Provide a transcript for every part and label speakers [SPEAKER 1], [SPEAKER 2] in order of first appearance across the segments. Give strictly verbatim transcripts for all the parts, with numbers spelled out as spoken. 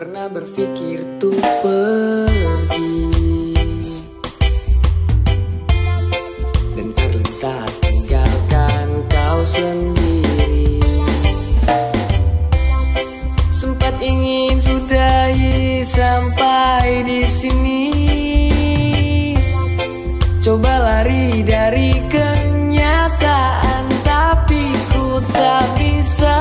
[SPEAKER 1] pernah berpikir tuh pergi dan terlintas tinggalkan kau sendiri. Sempat ingin sudahi sampai di sini, coba lari dari kenyataan, tapi ku tak bisa.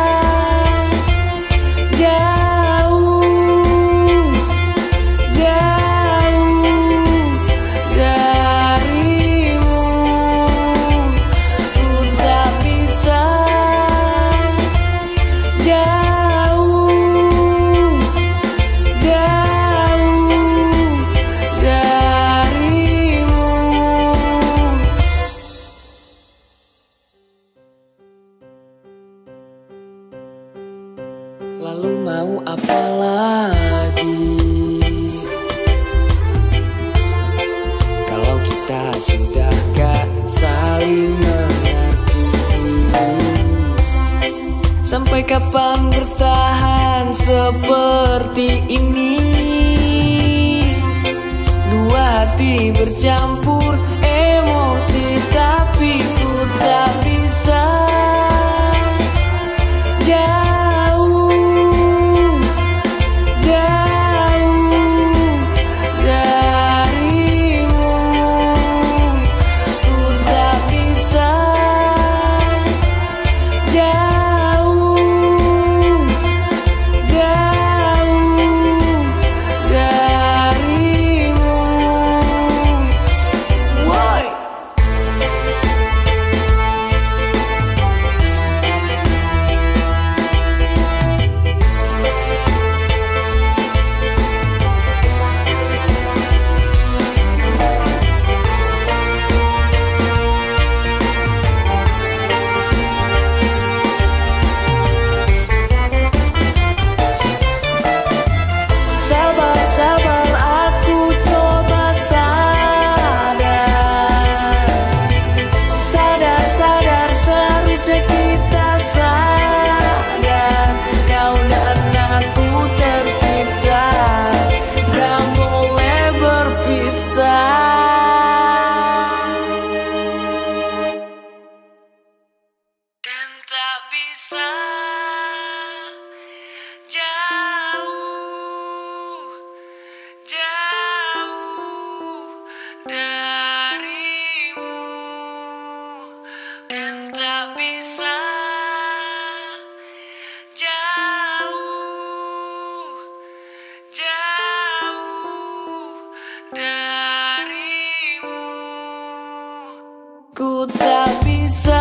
[SPEAKER 1] Lalu mau apa lagi kalau kita sudah gak saling mengerti? Sampai kapan bertahan seperti ini? Dua hati bercampur emosi, tapi ku tak bisa. Dan tak bisa jauh, jauh darimu. Dan tak bisa jauh, jauh darimu. Ku tak bisa